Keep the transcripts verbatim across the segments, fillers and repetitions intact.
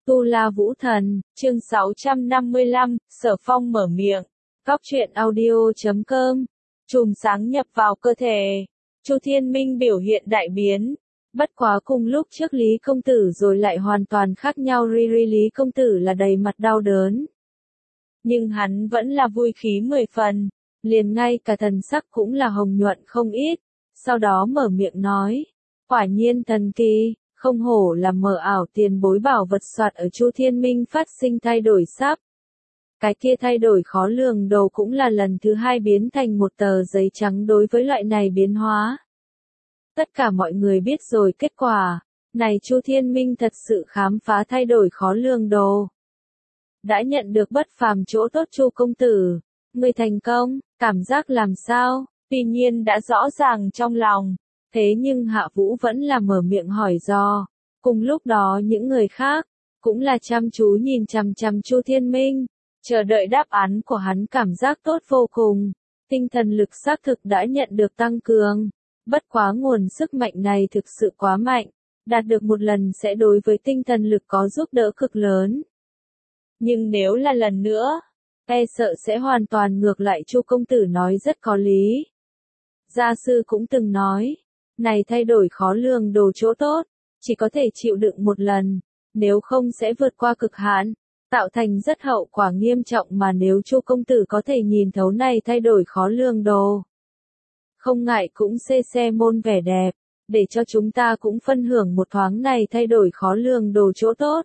Tu La Vũ Thần, chương sáu trăm năm mươi lăm, Sở Phong mở miệng. Góc truyện audio chấm com. Chùm sáng nhập vào cơ thể. Chu Thiên Minh biểu hiện đại biến. Bất quá cùng lúc trước Lý Công Tử rồi lại hoàn toàn khác nhau. Ri ri Lý Công Tử là đầy mặt đau đớn. Nhưng hắn vẫn là vui khí mười phần. Liền ngay cả thần sắc cũng là hồng nhuận không ít. Sau đó mở miệng nói. Quả nhiên thần kỳ. Không hổ là mờ ảo tiền bối bảo vật soạt ở Chu Thiên Minh phát sinh thay đổi sắp. Cái kia thay đổi khó lường đầu cũng là lần thứ hai biến thành một tờ giấy trắng đối với loại này biến hóa. Tất cả mọi người biết rồi kết quả, này Chu Thiên Minh thật sự khám phá thay đổi khó lường đồ. Đã nhận được bất phàm chỗ tốt Chu công tử, người thành công, cảm giác làm sao, tuy nhiên đã rõ ràng trong lòng. Thế nhưng Hạ Vũ vẫn là mở miệng hỏi do. Cùng lúc đó những người khác, cũng là chăm chú nhìn chằm chằm Chu Thiên Minh, chờ đợi đáp án của hắn cảm giác tốt vô cùng. Tinh thần lực xác thực đã nhận được tăng cường. Bất quá nguồn sức mạnh này thực sự quá mạnh, đạt được một lần sẽ đối với tinh thần lực có giúp đỡ cực lớn. Nhưng nếu là lần nữa, e sợ sẽ hoàn toàn ngược lại. Chu công tử nói rất có lý. Gia sư cũng từng nói. Này thay đổi khó lường đồ chỗ tốt, chỉ có thể chịu đựng một lần, nếu không sẽ vượt qua cực hạn, tạo thành rất hậu quả nghiêm trọng. Mà nếu Chu công tử có thể nhìn thấu này thay đổi khó lường đồ, không ngại cũng xê xe môn vẻ đẹp, để cho chúng ta cũng phân hưởng một thoáng này thay đổi khó lường đồ chỗ tốt.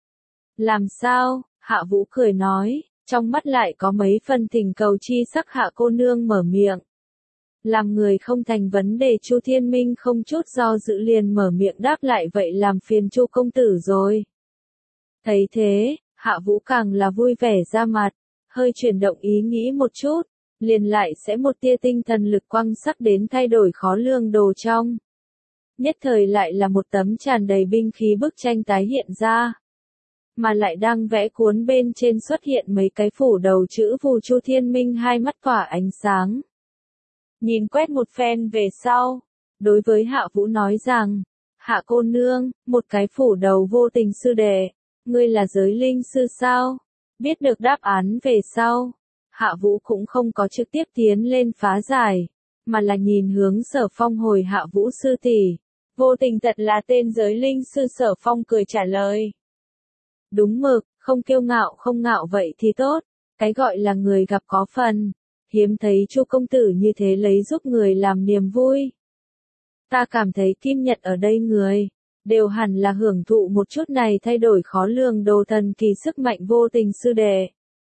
Làm sao? Hạ Vũ cười nói, trong mắt lại có mấy phần thỉnh cầu chi sắc. Hạ cô nương mở miệng. Làm người không thành vấn đề. Chu Thiên Minh không chút do dự liền mở miệng đáp lại, vậy làm phiền Chu công tử rồi. Thấy thế, Hạ Vũ càng là vui vẻ ra mặt, hơi chuyển động ý nghĩ một chút, liền lại sẽ một tia tinh thần lực quang sắc đến thay đổi khó lường đồ trong. Nhất thời lại là một tấm tràn đầy binh khí bức tranh tái hiện ra. Mà lại đang vẽ cuốn bên trên xuất hiện mấy cái phủ đầu chữ phù. Chu Thiên Minh hai mắt tỏa ánh sáng. Nhìn quét một phen về sau, đối với Hạ Vũ nói rằng, Hạ cô nương, một cái phủ đầu vô tình sư đệ, ngươi là giới linh sư sao? Biết được đáp án về sau, Hạ Vũ cũng không có trực tiếp tiến lên phá giải, mà là nhìn hướng Sở Phong hồi Hạ Vũ sư tỷ. Vô tình thật là tên giới linh sư. Sở Phong cười trả lời. Đúng mực, không kiêu ngạo không ngạo vậy thì tốt, cái gọi là người gặp có phần. Hiếm thấy Chu công tử như thế lấy giúp người làm niềm vui. Ta cảm thấy Kim Nhật ở đây người, đều hẳn là hưởng thụ một chút này thay đổi khó lường đồ thần kỳ sức mạnh vô tình sư đệ.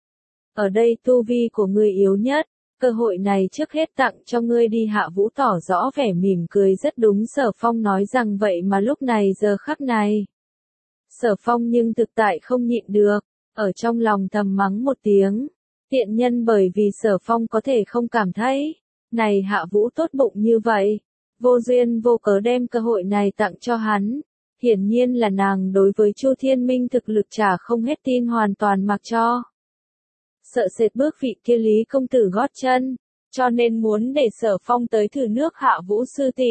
Ở đây tu vi của ngươi yếu nhất, cơ hội này trước hết tặng cho ngươi đi. Hạ Vũ tỏ rõ vẻ mỉm cười rất đúng. Sở Phong nói rằng vậy mà lúc này giờ khắc này. Sở Phong nhưng thực tại không nhịn được, ở trong lòng thầm mắng một tiếng. Tiện nhân, bởi vì Sở Phong có thể không cảm thấy, này Hạ Vũ tốt bụng như vậy, vô duyên vô cớ đem cơ hội này tặng cho hắn. Hiển nhiên là nàng đối với Chu Thiên Minh thực lực trả không hết tin, hoàn toàn mặc cho. Sợ sệt bước vị kia Lý công tử gót chân, cho nên muốn để Sở Phong tới thử nước. Hạ Vũ sư tỷ,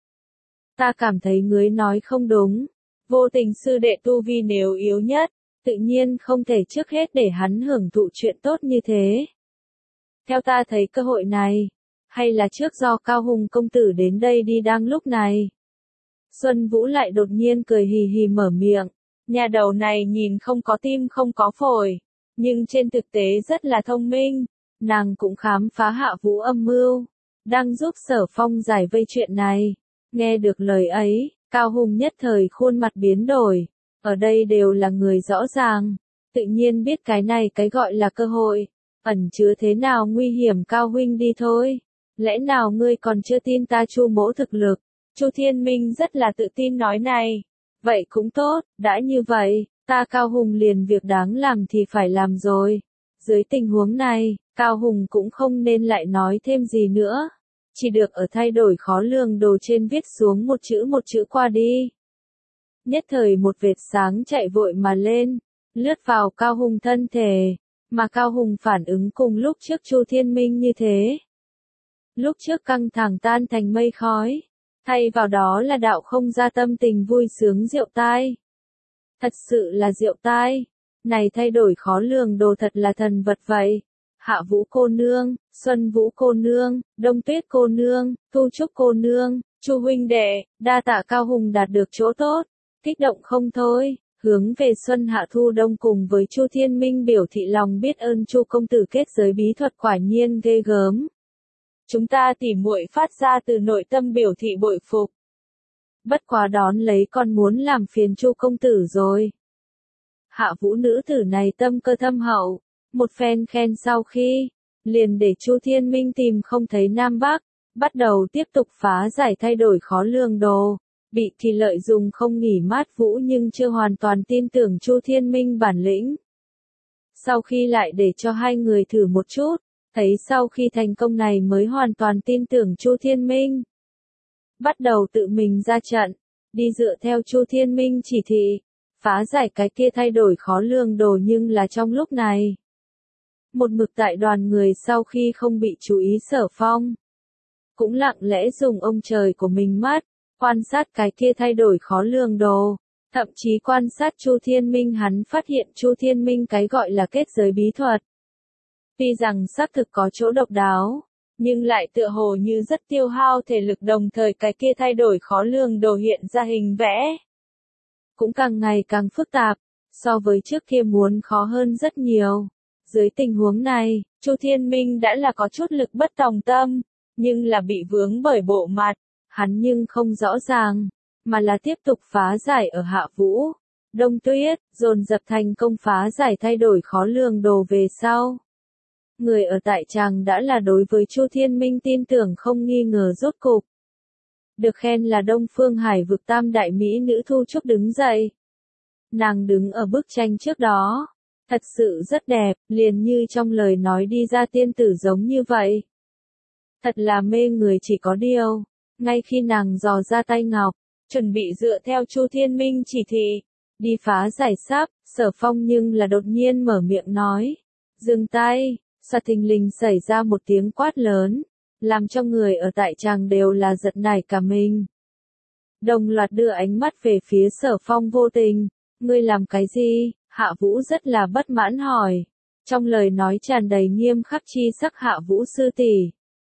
ta cảm thấy ngươi nói không đúng. Vô tình sư đệ tu vi nếu yếu nhất, tự nhiên không thể trước hết để hắn hưởng thụ chuyện tốt như thế. Theo ta thấy cơ hội này, hay là trước do Cao Hùng công tử đến đây đi. Đang lúc này, Xuân Vũ lại đột nhiên cười hì hì mở miệng. Nhà đầu này nhìn không có tim không có phổi, nhưng trên thực tế rất là thông minh. Nàng cũng khám phá Hạ Vũ âm mưu, đang giúp Sở Phong giải vây chuyện này. Nghe được lời ấy, Cao Hùng nhất thời khuôn mặt biến đổi. Ở đây đều là người rõ ràng, tự nhiên biết cái này cái gọi là cơ hội, ẩn chứa thế nào nguy hiểm. Cao huynh đi thôi, lẽ nào ngươi còn chưa tin ta Chu mỗ thực lực? Chu Thiên Minh rất là tự tin nói này. Vậy cũng tốt, đã như vậy, ta Cao Hùng liền việc đáng làm thì phải làm rồi. Dưới tình huống này, Cao Hùng cũng không nên lại nói thêm gì nữa, chỉ được ở thay đổi khó lường đồ trên viết xuống một chữ một chữ qua đi. Nhất thời một vệt sáng chạy vội mà lên, lướt vào Cao Hùng thân thể, mà Cao Hùng phản ứng cùng lúc trước Chu Thiên Minh như thế. Lúc trước căng thẳng tan thành mây khói, thay vào đó là đạo không ra tâm tình vui sướng rượu tai. Thật sự là diệu tai. Này thay đổi khó lường đồ thật là thần vật vậy. Hạ Vũ cô nương, Xuân Vũ cô nương, Đông Tuyết cô nương, Thu Trúc cô nương, Chu huynh đệ, đa tạ Cao Hùng đạt được chỗ tốt, kích động không thôi, hướng về Xuân Hạ Thu Đông cùng với Chu Thiên Minh biểu thị lòng biết ơn Chu công tử kết giới bí thuật quả nhiên ghê gớm. Chúng ta tỉ muội phát ra từ nội tâm biểu thị bội phục. Bất quá đón lấy con muốn làm phiền Chu công tử rồi. Hạ Vũ nữ tử này tâm cơ thâm hậu, một phen khen sau khi, liền để Chu Thiên Minh tìm không thấy Nam Bắc, bắt đầu tiếp tục phá giải thay đổi khó lường đồ. Bị thì lợi dùng không nghỉ mát Vũ nhưng chưa hoàn toàn tin tưởng Chu Thiên Minh bản lĩnh. Sau khi lại để cho hai người thử một chút, thấy sau khi thành công này mới hoàn toàn tin tưởng Chu Thiên Minh. Bắt đầu tự mình ra trận, đi dựa theo Chu Thiên Minh chỉ thị, phá giải cái kia thay đổi khó lường đồ nhưng là trong lúc này. Một mực tại đoàn người sau khi không bị chú ý Sở Phong, cũng lặng lẽ dùng ông trời của mình mắt, quan sát cái kia thay đổi khó lường đồ, thậm chí quan sát Chu Thiên Minh hắn phát hiện Chu Thiên Minh cái gọi là kết giới bí thuật. Tuy rằng xác thực có chỗ độc đáo, nhưng lại tựa hồ như rất tiêu hao thể lực đồng thời cái kia thay đổi khó lường đồ hiện ra hình vẽ. Cũng càng ngày càng phức tạp, so với trước kia muốn khó hơn rất nhiều. Dưới tình huống này, Chu Thiên Minh đã là có chút lực bất tòng tâm, nhưng là bị vướng bởi bộ mặt, hắn nhưng không rõ ràng, mà là tiếp tục phá giải ở Hạ Vũ, Đông Tuyết, dồn dập thành công phá giải thay đổi khó lường đồ về sau. Người ở tại tràng đã là đối với Chu Thiên Minh tin tưởng không nghi ngờ rốt cục. Được khen là Đông Phương Hải vực tam đại mỹ nữ Thu Trúc đứng dậy. Nàng đứng ở bức tranh trước đó, thật sự rất đẹp, liền như trong lời nói đi ra tiên tử giống như vậy. Thật là mê người chỉ có điều, ngay khi nàng dò ra tay ngọc, chuẩn bị dựa theo Chu Thiên Minh chỉ thị, đi phá giải sắp, Sở Phong nhưng là đột nhiên mở miệng nói, dừng tay, sạt thình lình xảy ra một tiếng quát lớn, làm cho người ở tại tràng đều là giật nảy cả mình. Đồng loạt đưa ánh mắt về phía Sở Phong vô tình, ngươi làm cái gì? Hạ Vũ rất là bất mãn hỏi, trong lời nói tràn đầy nghiêm khắc chi sắc. Hạ Vũ sư tỷ,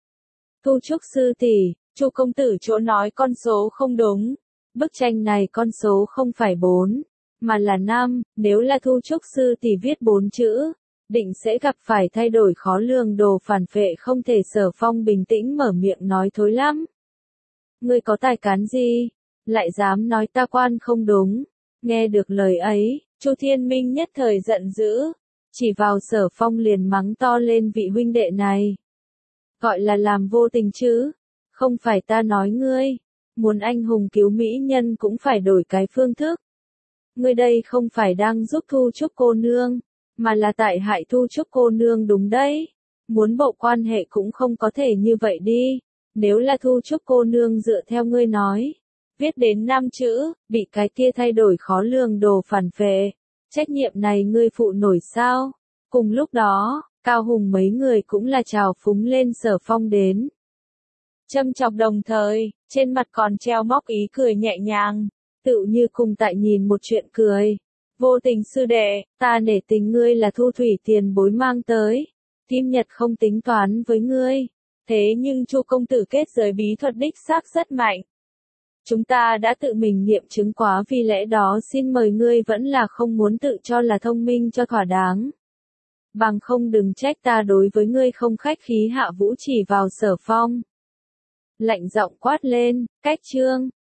Thu Trúc sư tỷ, Chu công tử chỗ nói con số không đúng, bức tranh này con số không phải bốn, mà là năm, nếu là Thu Trúc sư tỷ viết bốn chữ, định sẽ gặp phải thay đổi khó lường đồ phản phệ không thể. Sở Phong bình tĩnh mở miệng nói thối lắm. Ngươi có tài cán gì, lại dám nói ta quan không đúng? Nghe được lời ấy, Chu Thiên Minh nhất thời giận dữ, chỉ vào Sở Phong liền mắng to lên vị huynh đệ này. Gọi là làm vô tình chứ, không phải ta nói ngươi, muốn anh hùng cứu mỹ nhân cũng phải đổi cái phương thức. Ngươi đây không phải đang giúp Thu Trúc cô nương, mà là tại hại Thu Trúc cô nương đúng đấy. Muốn bộ quan hệ cũng không có thể như vậy đi, nếu là Thu Trúc cô nương dựa theo ngươi nói, viết đến năm chữ, bị cái kia thay đổi khó lường đồ phản phệ, trách nhiệm này ngươi phụ nổi sao? Cùng lúc đó, Cao Hùng mấy người cũng là trào phúng lên Sở Phong đến. Châm chọc đồng thời, trên mặt còn treo móc ý cười nhẹ nhàng, tựu như cùng tại nhìn một chuyện cười. Vô tình sư đệ, ta nể tình ngươi là thu thủy tiền bối mang tới, Kim Nhật không tính toán với ngươi, thế nhưng Chu công tử kết giới bí thuật đích xác rất mạnh. Chúng ta đã tự mình nghiệm chứng quá, vì lẽ đó xin mời ngươi vẫn là không muốn tự cho là thông minh cho thỏa đáng. Bằng không đừng trách ta đối với ngươi không khách khí. Hạ Vũ chỉ vào Sở Phong, lạnh giọng quát lên, cách chương.